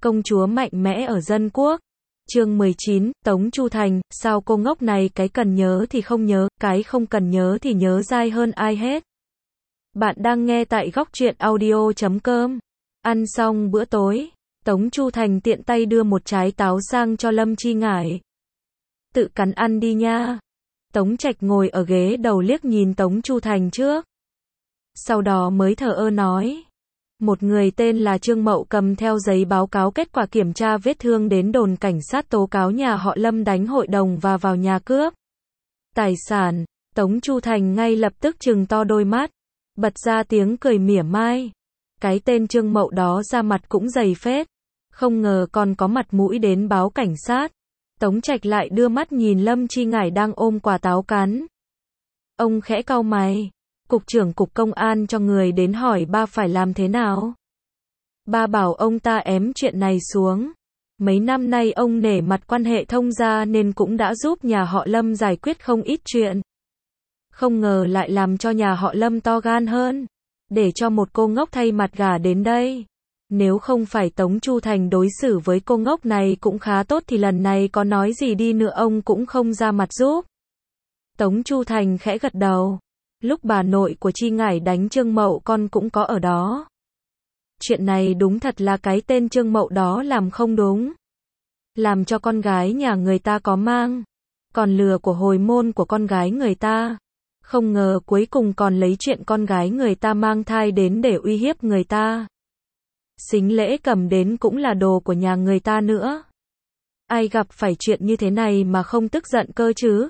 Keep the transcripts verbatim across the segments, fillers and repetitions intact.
Công chúa mạnh mẽ ở dân quốc. Chương mười chín, Tống Chu Thành, sao cô ngốc này cái cần nhớ thì không nhớ, cái không cần nhớ thì nhớ dai hơn ai hết. Bạn đang nghe tại góc truyện audio chấm com. Ăn xong bữa tối, Tống Chu Thành tiện tay đưa một trái táo sang cho Lâm Chi Ngải. Tự cắn ăn đi nha. Tống Trạch ngồi ở ghế đầu liếc nhìn Tống Chu Thành trước. Sau đó mới thờ ơ nói. Một người tên là Trương Mậu cầm theo giấy báo cáo kết quả kiểm tra vết thương đến đồn cảnh sát tố cáo nhà họ Lâm đánh hội đồng và vào nhà cướp tài sản. Tống Chu Thành ngay lập tức trừng to đôi mắt, bật ra tiếng cười mỉa mai. Cái tên Trương Mậu đó ra mặt cũng dày phết, không ngờ còn có mặt mũi đến báo cảnh sát. Tống Trạch lại đưa mắt nhìn Lâm Chi Ngải đang ôm quả táo cắn. Ông khẽ cau mày. Cục trưởng cục công an cho người đến hỏi ba phải làm thế nào. Ba bảo ông ta ém chuyện này xuống. Mấy năm nay ông nể mặt quan hệ thông gia nên cũng đã giúp nhà họ Lâm giải quyết không ít chuyện. Không ngờ lại làm cho nhà họ Lâm to gan hơn, để cho một cô ngốc thay mặt gả đến đây. Nếu không phải Tống Chu Thành đối xử với cô ngốc này cũng khá tốt thì lần này có nói gì đi nữa ông cũng không ra mặt giúp. Tống Chu Thành khẽ gật đầu. Lúc bà nội của Chi Ngải đánh Trương Mậu con cũng có ở đó. Chuyện này đúng thật là cái tên Trương Mậu đó làm không đúng. Làm cho con gái nhà người ta có mang, còn lừa của hồi môn của con gái người ta. Không ngờ cuối cùng còn lấy chuyện con gái người ta mang thai đến để uy hiếp người ta. Sính lễ cầm đến cũng là đồ của nhà người ta nữa. Ai gặp phải chuyện như thế này mà không tức giận cơ chứ?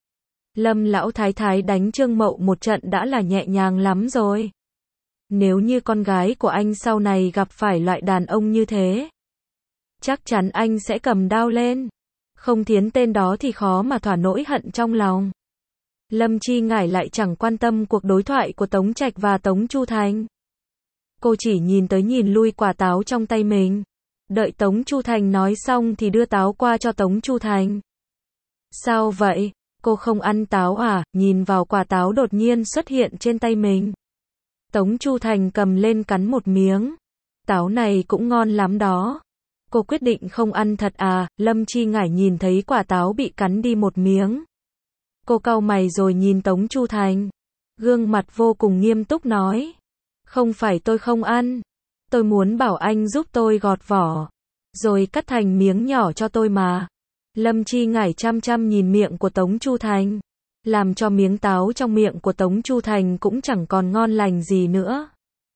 Lâm lão thái thái đánh Trương Mậu một trận đã là nhẹ nhàng lắm rồi. Nếu như con gái của anh sau này gặp phải loại đàn ông như thế, chắc chắn anh sẽ cầm đao lên. Không thiến tên đó thì khó mà thỏa nỗi hận trong lòng. Lâm Chi Ngải lại chẳng quan tâm cuộc đối thoại của Tống Trạch và Tống Chu Thành. Cô chỉ nhìn tới nhìn lui quả táo trong tay mình. Đợi Tống Chu Thành nói xong thì đưa táo qua cho Tống Chu Thành. Sao vậy? Cô không ăn táo à? Nhìn vào quả táo đột nhiên xuất hiện trên tay mình. Tống Chu Thành cầm lên cắn một miếng. Táo này cũng ngon lắm đó. Cô quyết định không ăn thật à? Lâm Chi Ngải nhìn thấy quả táo bị cắn đi một miếng. Cô cau mày rồi nhìn Tống Chu Thành. Gương mặt vô cùng nghiêm túc nói. Không phải tôi không ăn. Tôi muốn bảo anh giúp tôi gọt vỏ, rồi cắt thành miếng nhỏ cho tôi mà. Lâm Chi Ngải chăm chăm nhìn miệng của Tống Chu Thành, làm cho miếng táo trong miệng của Tống Chu Thành cũng chẳng còn ngon lành gì nữa.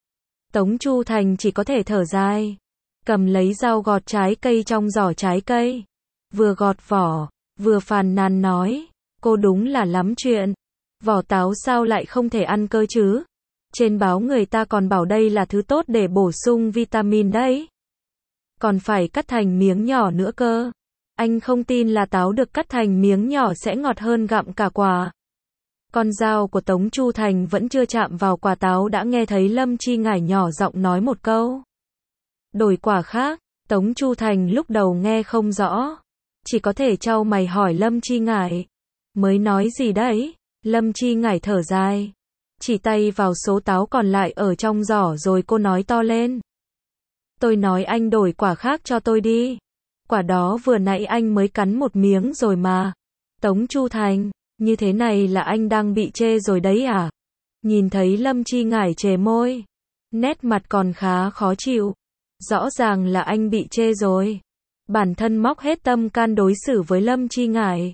Tống Chu Thành chỉ có thể thở dài, cầm lấy dao gọt trái cây trong giỏ trái cây, vừa gọt vỏ, vừa phàn nàn nói, cô đúng là lắm chuyện, vỏ táo sao lại không thể ăn cơ chứ? Trên báo người ta còn bảo đây là thứ tốt để bổ sung vitamin đấy. Còn phải cắt thành miếng nhỏ nữa cơ. Anh không tin là táo được cắt thành miếng nhỏ sẽ ngọt hơn gặm cả quả. Con dao của Tống Chu Thành vẫn chưa chạm vào quả táo đã nghe thấy Lâm Chi Ngải nhỏ giọng nói một câu. Đổi quả khác. Tống Chu Thành lúc đầu nghe không rõ, chỉ có thể chau mày hỏi Lâm Chi Ngải. Mới nói gì đấy? Lâm Chi Ngải thở dài, chỉ tay vào số táo còn lại ở trong giỏ rồi cô nói to lên. Tôi nói anh đổi quả khác cho tôi đi. Quả đó vừa nãy anh mới cắn một miếng rồi mà. Tống Chu Thành, như thế này là anh đang bị chê rồi đấy à? Nhìn thấy Lâm Chi Ngải chề môi, nét mặt còn khá khó chịu. Rõ ràng là anh bị chê rồi. Bản thân móc hết tâm can đối xử với Lâm Chi Ngải.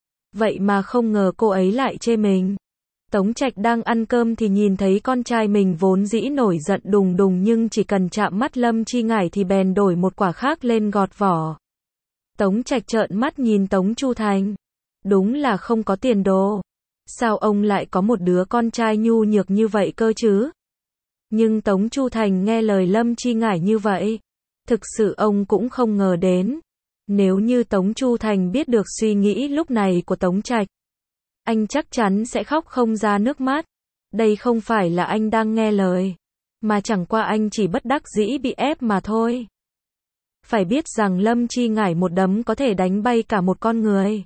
Vậy mà không ngờ cô ấy lại chê mình. Tống Trạch đang ăn cơm thì nhìn thấy con trai mình vốn dĩ nổi giận đùng đùng nhưng chỉ cần chạm mắt Lâm Chi Ngải thì bèn đổi một quả khác lên gọt vỏ. Tống Trạch trợn mắt nhìn Tống Chu Thành. Đúng là không có tiền đồ. Sao ông lại có một đứa con trai nhu nhược như vậy cơ chứ? Nhưng Tống Chu Thành nghe lời Lâm Chi Ngải như vậy, thực sự ông cũng không ngờ đến. Nếu như Tống Chu Thành biết được suy nghĩ lúc này của Tống Trạch, anh chắc chắn sẽ khóc không ra nước mắt. Đây không phải là anh đang nghe lời, mà chẳng qua anh chỉ bất đắc dĩ bị ép mà thôi. Phải biết rằng Lâm Chi Ngải một đấm có thể đánh bay cả một con người.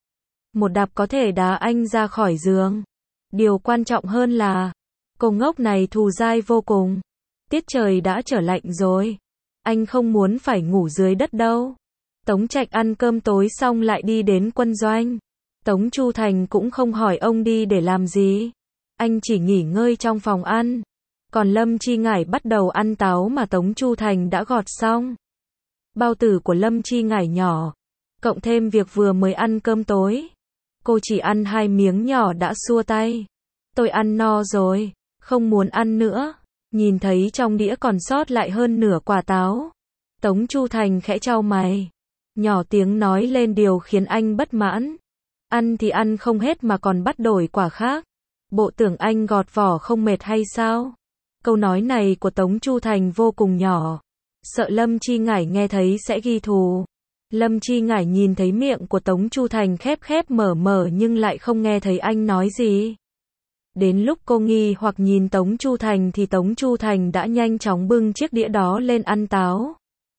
Một đạp có thể đá anh ra khỏi giường. Điều quan trọng hơn là, cô ngốc này thù dai vô cùng. Tiết trời đã trở lạnh rồi. Anh không muốn phải ngủ dưới đất đâu. Tống Trạch ăn cơm tối xong lại đi đến quân doanh. Tống Chu Thành cũng không hỏi ông đi để làm gì. Anh chỉ nghỉ ngơi trong phòng ăn. Còn Lâm Chi Ngải bắt đầu ăn táo mà Tống Chu Thành đã gọt xong. Bao tử của Lâm Chi Ngải nhỏ, cộng thêm việc vừa mới ăn cơm tối. Cô chỉ ăn hai miếng nhỏ đã xua tay. Tôi ăn no rồi, không muốn ăn nữa. Nhìn thấy trong đĩa còn sót lại hơn nửa quả táo. Tống Chu Thành khẽ chau mày. Nhỏ tiếng nói lên điều khiến anh bất mãn. Ăn thì ăn không hết mà còn bắt đổi quả khác. Bộ tưởng anh gọt vỏ không mệt hay sao? Câu nói này của Tống Chu Thành vô cùng nhỏ. Sợ Lâm Chi Ngải nghe thấy sẽ ghi thù. Lâm Chi Ngải nhìn thấy miệng của Tống Chu Thành khép khép mở mở nhưng lại không nghe thấy anh nói gì. Đến lúc cô nghi hoặc nhìn Tống Chu Thành thì Tống Chu Thành đã nhanh chóng bưng chiếc đĩa đó lên ăn táo.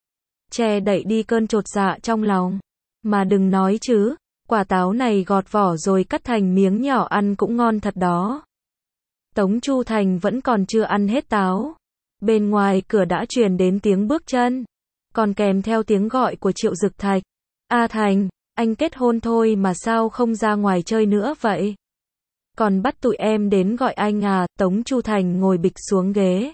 Che đậy đi cơn chột dạ trong lòng. Mà đừng nói chứ, quả táo này gọt vỏ rồi cắt thành miếng nhỏ ăn cũng ngon thật đó. Tống Chu Thành vẫn còn chưa ăn hết táo. Bên ngoài cửa đã truyền đến tiếng bước chân. Còn kèm theo tiếng gọi của Triệu Dực Thạch. A Thành, anh kết hôn thôi mà sao không ra ngoài chơi nữa vậy? Còn bắt tụi em đến gọi anh à? Tống Chu Thành ngồi bịch xuống ghế.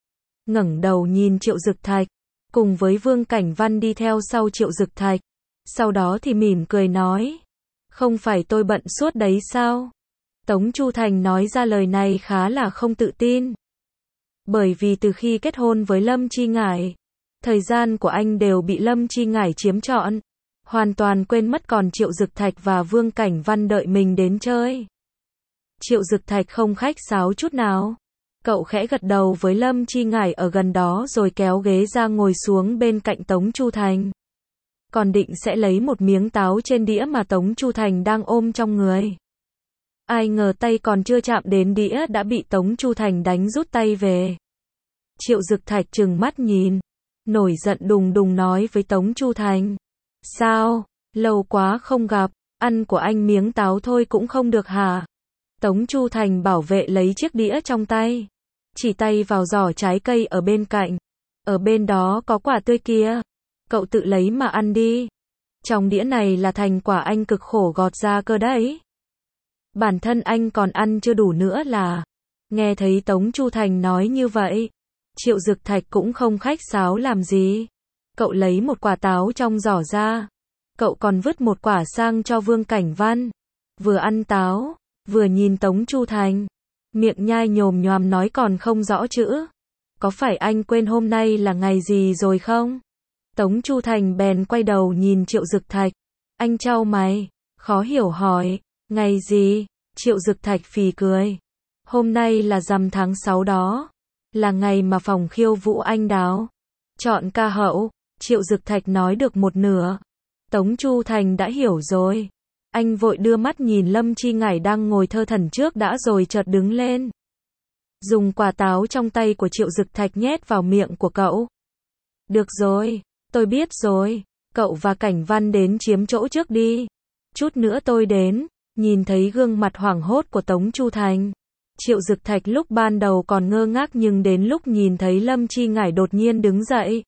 Ngẩng đầu nhìn Triệu Dực Thạch. Cùng với Vương Cảnh Văn đi theo sau Triệu Dực Thạch. Sau đó thì mỉm cười nói. Không phải tôi bận suốt đấy sao? Tống Chu Thành nói ra lời này khá là không tự tin. Bởi vì từ khi kết hôn với Lâm Chi Ngải, thời gian của anh đều bị Lâm Chi Ngải chiếm trọn. Hoàn toàn quên mất còn Triệu Dực Thạch và Vương Cảnh Văn đợi mình đến chơi. Triệu Dực Thạch không khách sáo chút nào. Cậu khẽ gật đầu với Lâm Chi Ngải ở gần đó rồi kéo ghế ra ngồi xuống bên cạnh Tống Chu Thành. Còn định sẽ lấy một miếng táo trên đĩa mà Tống Chu Thành đang ôm trong người. Ai ngờ tay còn chưa chạm đến đĩa đã bị Tống Chu Thành đánh rút tay về. Triệu Dực Thạch trừng mắt nhìn. Nổi giận đùng đùng nói với Tống Chu Thành. Sao? Lâu quá không gặp, ăn của anh miếng táo thôi cũng không được hả? Tống Chu Thành bảo vệ lấy chiếc đĩa trong tay. Chỉ tay vào giỏ trái cây ở bên cạnh. Ở bên đó có quả tươi kia. Cậu tự lấy mà ăn đi. Trong đĩa này là thành quả anh cực khổ gọt ra cơ đấy. Bản thân anh còn ăn chưa đủ nữa là. Nghe thấy Tống Chu Thành nói như vậy. Triệu Dực Thạch cũng không khách sáo làm gì. Cậu lấy một quả táo trong giỏ ra. Cậu còn vứt một quả sang cho Vương Cảnh Văn. Vừa ăn táo, vừa nhìn Tống Chu Thành. Miệng nhai nhồm nhoàm nói còn không rõ chữ. Có phải anh quên hôm nay là ngày gì rồi không? Tống Chu Thành bèn quay đầu nhìn Triệu Dực Thạch. Anh chau mày, khó hiểu hỏi. Ngày gì? Triệu Dực Thạch phì cười. Hôm nay là rằm tháng sáu đó. Là ngày mà phòng khiêu vũ anh đào chọn ca hậu. Triệu Dực Thạch nói được một nửa. Tống Chu Thành đã hiểu rồi. Anh vội đưa mắt nhìn Lâm Chi Ngải đang ngồi thơ thẩn trước đã rồi chợt đứng lên. Dùng quả táo trong tay của Triệu Dực Thạch nhét vào miệng của cậu. Được rồi, tôi biết rồi. Cậu và Cảnh Văn đến chiếm chỗ trước đi. Chút nữa tôi đến. Nhìn thấy gương mặt hoảng hốt của Tống Chu Thành. Triệu Dực Thạch lúc ban đầu còn ngơ ngác nhưng đến lúc nhìn thấy Lâm Chi Ngải đột nhiên đứng dậy.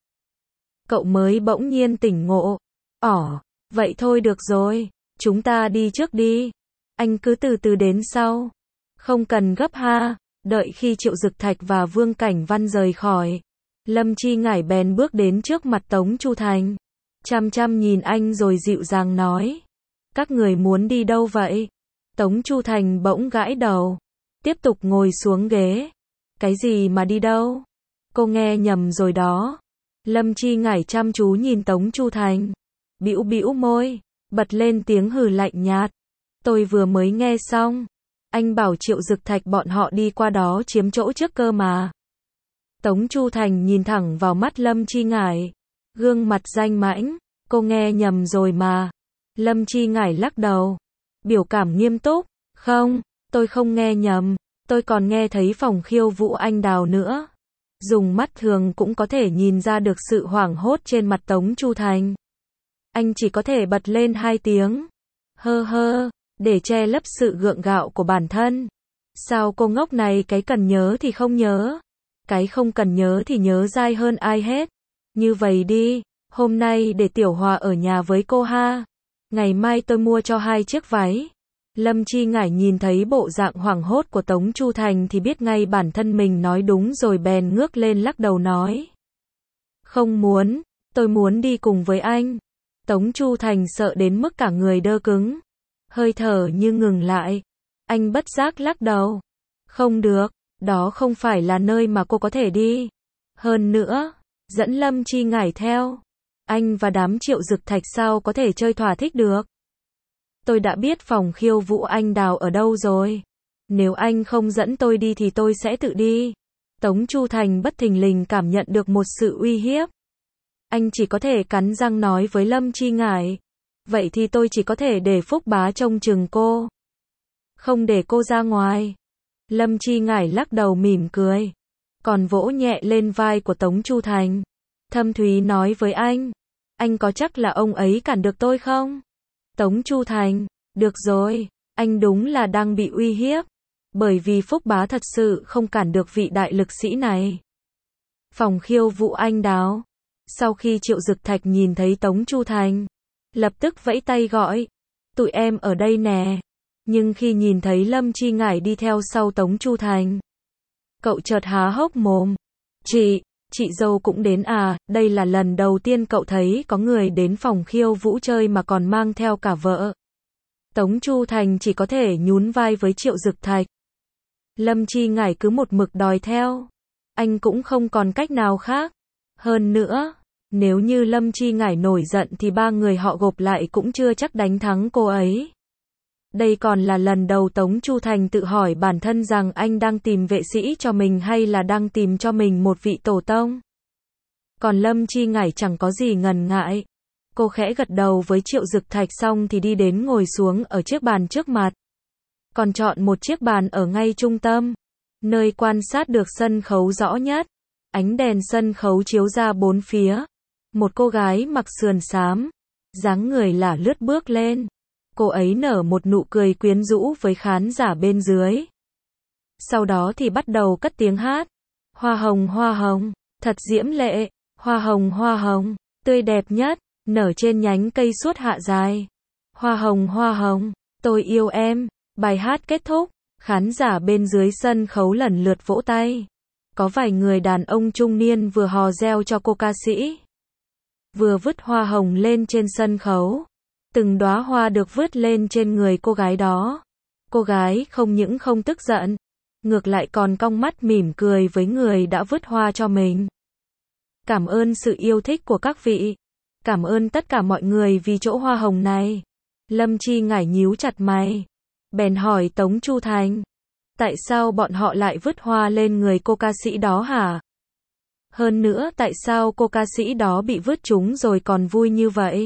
Cậu mới bỗng nhiên tỉnh ngộ. Ỏ, vậy thôi được rồi. Chúng ta đi trước đi. Anh cứ từ từ đến sau. Không cần gấp ha. Đợi khi Triệu Dực Thạch và Vương Cảnh Văn rời khỏi. Lâm Chi Ngải bèn bước đến trước mặt Tống Chu Thành. Chăm chăm nhìn anh rồi dịu dàng nói. Các người muốn đi đâu vậy? Tống Chu Thành bỗng gãi đầu. Tiếp tục ngồi xuống ghế. Cái gì mà đi đâu? Cô nghe nhầm rồi đó. Lâm Chi Ngải chăm chú nhìn Tống Chu Thành. Bĩu bĩu môi. Bật lên tiếng hừ lạnh nhạt. Tôi vừa mới nghe xong. Anh bảo Triệu Dực Thạch bọn họ đi qua đó chiếm chỗ trước cơ mà. Tống Chu Thành nhìn thẳng vào mắt Lâm Chi Ngải. Gương mặt danh mãnh. Cô nghe nhầm rồi mà. Lâm Chi Ngải lắc đầu. Biểu cảm nghiêm túc. Không, tôi không nghe nhầm. Tôi còn nghe thấy phòng khiêu vũ anh đào nữa. Dùng mắt thường cũng có thể nhìn ra được sự hoảng hốt trên mặt Tống Chu Thành. Anh chỉ có thể bật lên hai tiếng. Hơ hơ, để che lấp sự gượng gạo của bản thân. Sao cô ngốc này cái cần nhớ thì không nhớ. Cái không cần nhớ thì nhớ dai hơn ai hết. Như vậy đi, hôm nay để Tiểu Hòa ở nhà với cô ha. Ngày mai tôi mua cho hai chiếc váy. Lâm Chi Ngải nhìn thấy bộ dạng hoảng hốt của Tống Chu Thành thì biết ngay bản thân mình nói đúng rồi, bèn ngước lên lắc đầu nói. Không muốn, tôi muốn đi cùng với anh. Tống Chu Thành sợ đến mức cả người đơ cứng, hơi thở như ngừng lại. Anh bất giác lắc đầu. Không được, đó không phải là nơi mà cô có thể đi. Hơn nữa, dẫn Lâm Chi Ngải theo, anh và đám Triệu Dực Thạch sao có thể chơi thỏa thích được. Tôi đã biết phòng khiêu vũ anh đào ở đâu rồi. Nếu anh không dẫn tôi đi thì tôi sẽ tự đi. Tống Chu Thành bất thình lình cảm nhận được một sự uy hiếp. Anh chỉ có thể cắn răng nói với Lâm Chi Ngải. Vậy thì tôi chỉ có thể để Phúc Bá trông chừng cô. Không để cô ra ngoài. Lâm Chi Ngải lắc đầu mỉm cười. Còn vỗ nhẹ lên vai của Tống Chu Thành. Thâm thúy nói với anh. Anh có chắc là ông ấy cản được tôi không? Tống Chu Thành. Được rồi, anh đúng là đang bị uy hiếp. Bởi vì Phúc Bá thật sự không cản được vị đại lực sĩ này. Phòng khiêu vũ anh đào. Sau khi Triệu Dực Thạch nhìn thấy Tống Chu Thành, lập tức vẫy tay gọi. Tụi em ở đây nè. Nhưng khi nhìn thấy Lâm Chi Ngải đi theo sau Tống Chu Thành, cậu chợt há hốc mồm. Chị, chị dâu cũng đến à? Đây là lần đầu tiên cậu thấy có người đến phòng khiêu vũ chơi mà còn mang theo cả vợ. Tống Chu Thành chỉ có thể nhún vai với Triệu Dực Thạch. Lâm Chi Ngải cứ một mực đòi theo. Anh cũng không còn cách nào khác. Hơn nữa, nếu như Lâm Chi Ngải nổi giận thì ba người họ gộp lại cũng chưa chắc đánh thắng cô ấy. Đây còn là lần đầu Tống Chu Thành tự hỏi bản thân rằng anh đang tìm vệ sĩ cho mình hay là đang tìm cho mình một vị tổ tông. Còn Lâm Chi Ngải chẳng có gì ngần ngại. Cô khẽ gật đầu với Triệu Dực Thạch xong thì đi đến ngồi xuống ở chiếc bàn trước mặt. Còn chọn một chiếc bàn ở ngay trung tâm, nơi quan sát được sân khấu rõ nhất. Ánh đèn sân khấu chiếu ra bốn phía. Một cô gái mặc sườn xám, dáng người lả lướt bước lên. Cô ấy nở một nụ cười quyến rũ với khán giả bên dưới. Sau đó thì bắt đầu cất tiếng hát. Hoa hồng hoa hồng, thật diễm lệ. Hoa hồng hoa hồng, tươi đẹp nhất, nở trên nhánh cây suốt hạ dài. Hoa hồng hoa hồng, tôi yêu em. Bài hát kết thúc, khán giả bên dưới sân khấu lần lượt vỗ tay. Có vài người đàn ông trung niên vừa hò reo cho cô ca sĩ, vừa vứt hoa hồng lên trên sân khấu. Từng đóa hoa được vứt lên trên người cô gái đó. Cô gái không những không tức giận, ngược lại còn cong mắt mỉm cười với người đã vứt hoa cho mình. Cảm ơn sự yêu thích của các vị. Cảm ơn tất cả mọi người vì chỗ hoa hồng này. Lâm Chi Ngải nhíu chặt mày, bèn hỏi Tống Chu Thành. Tại sao bọn họ lại vứt hoa lên người cô ca sĩ đó hả? Hơn nữa tại sao cô ca sĩ đó bị vứt chúng rồi còn vui như vậy?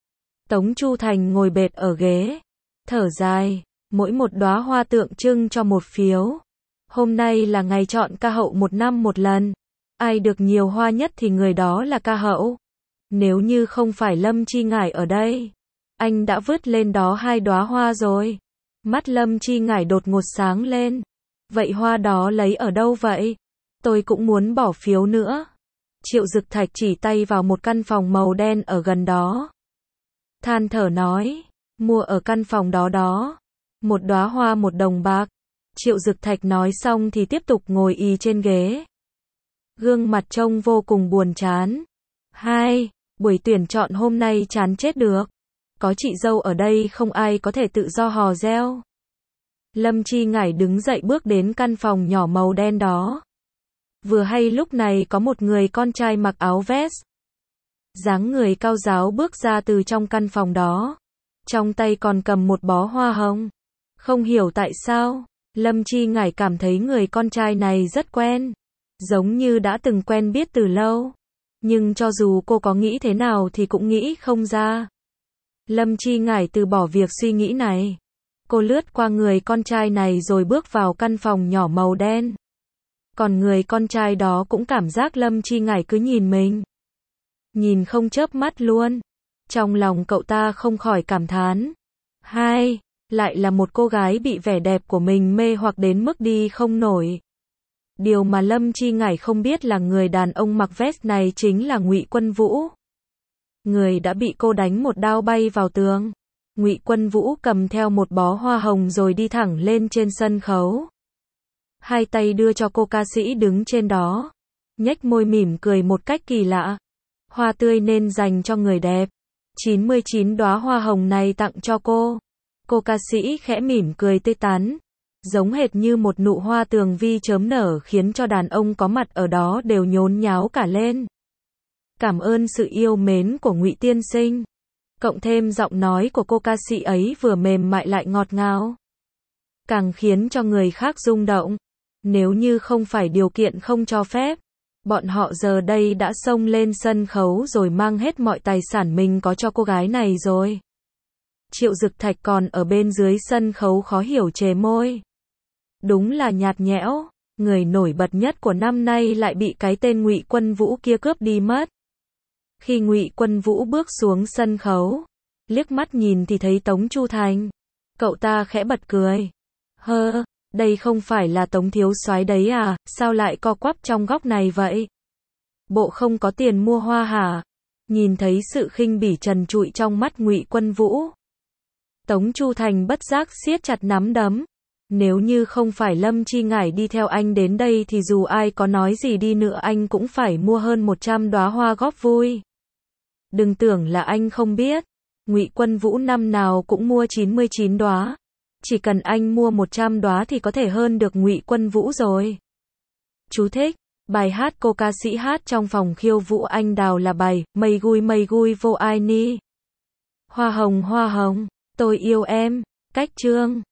Tống Chu Thành ngồi bệt ở ghế, thở dài, mỗi một đóa hoa tượng trưng cho một phiếu. Hôm nay là ngày chọn ca hậu một năm một lần. Ai được nhiều hoa nhất thì người đó là ca hậu. Nếu như không phải Lâm Chi Ngải ở đây, anh đã vứt lên đó hai đóa hoa rồi. Mắt Lâm Chi Ngải đột ngột sáng lên. Vậy hoa đó lấy ở đâu vậy? Tôi cũng muốn bỏ phiếu nữa. Triệu Dực Thạch chỉ tay vào một căn phòng màu đen ở gần đó. Than thở nói, mua ở căn phòng đó đó. Một đóa hoa một đồng bạc. Triệu Dực Thạch nói xong thì tiếp tục ngồi ì trên ghế. Gương mặt trông vô cùng buồn chán. Hai, buổi tuyển chọn hôm nay chán chết được. Có chị dâu ở đây không ai có thể tự do hò reo. Lâm Chi Ngải đứng dậy bước đến căn phòng nhỏ màu đen đó. Vừa hay lúc này có một người con trai mặc áo vest, dáng người cao ráo bước ra từ trong căn phòng đó. Trong tay còn cầm một bó hoa hồng. Không hiểu tại sao, Lâm Chi Ngải cảm thấy người con trai này rất quen. Giống như đã từng quen biết từ lâu. Nhưng cho dù cô có nghĩ thế nào thì cũng nghĩ không ra. Lâm Chi Ngải từ bỏ việc suy nghĩ này. Cô lướt qua người con trai này rồi bước vào căn phòng nhỏ màu đen. Còn người con trai đó cũng cảm giác Lâm Chi Ngải cứ nhìn mình. Nhìn không chớp mắt luôn. Trong lòng cậu ta không khỏi cảm thán. Hai, lại là một cô gái bị vẻ đẹp của mình mê hoặc đến mức đi không nổi. Điều mà Lâm Chi Ngải không biết là người đàn ông mặc vest này chính là Ngụy Quân Vũ. Người đã bị cô đánh một đao bay vào tường. Ngụy Quân Vũ cầm theo một bó hoa hồng rồi đi thẳng lên trên sân khấu. Hai tay đưa cho cô ca sĩ đứng trên đó. Nhếch môi mỉm cười một cách kỳ lạ. Hoa tươi nên dành cho người đẹp. chín mươi chín đóa hoa hồng này tặng cho cô. Cô ca sĩ khẽ mỉm cười tươi tắn. Giống hệt như một nụ hoa tường vi chớm nở khiến cho đàn ông có mặt ở đó đều nhốn nháo cả lên. Cảm ơn sự yêu mến của Ngụy tiên sinh. Cộng thêm giọng nói của cô ca sĩ ấy vừa mềm mại lại ngọt ngào. Càng khiến cho người khác rung động. Nếu như không phải điều kiện không cho phép, bọn họ giờ đây đã xông lên sân khấu rồi mang hết mọi tài sản mình có cho cô gái này rồi. Triệu Dực Thạch còn ở bên dưới sân khấu khó hiểu chề môi. Đúng là nhạt nhẽo, người nổi bật nhất của năm nay lại bị cái tên Ngụy Quân Vũ kia cướp đi mất. Khi Ngụy Quân Vũ bước xuống sân khấu, liếc mắt nhìn thì thấy Tống Chu Thành. Cậu ta khẽ bật cười. Hơ, đây không phải là Tống thiếu soái đấy à, sao lại co quắp trong góc này vậy? Bộ không có tiền mua hoa hả? Nhìn thấy sự khinh bỉ trần trụi trong mắt Ngụy Quân Vũ, Tống Chu Thành bất giác siết chặt nắm đấm. Nếu như không phải Lâm Chi Ngải đi theo anh đến đây thì dù ai có nói gì đi nữa anh cũng phải mua hơn một trăm đóa hoa góp vui. Đừng tưởng là anh không biết, Ngụy Quân Vũ năm nào cũng mua chín mươi chín đóa. Chỉ cần anh mua một trăm đóa thì có thể hơn được Ngụy Quân Vũ rồi. Chú thích: bài hát cô ca sĩ hát trong phòng khiêu vũ anh đào là bài Mây gui mây gui vô ai ni. Hoa hồng hoa hồng, tôi yêu em. Cách chương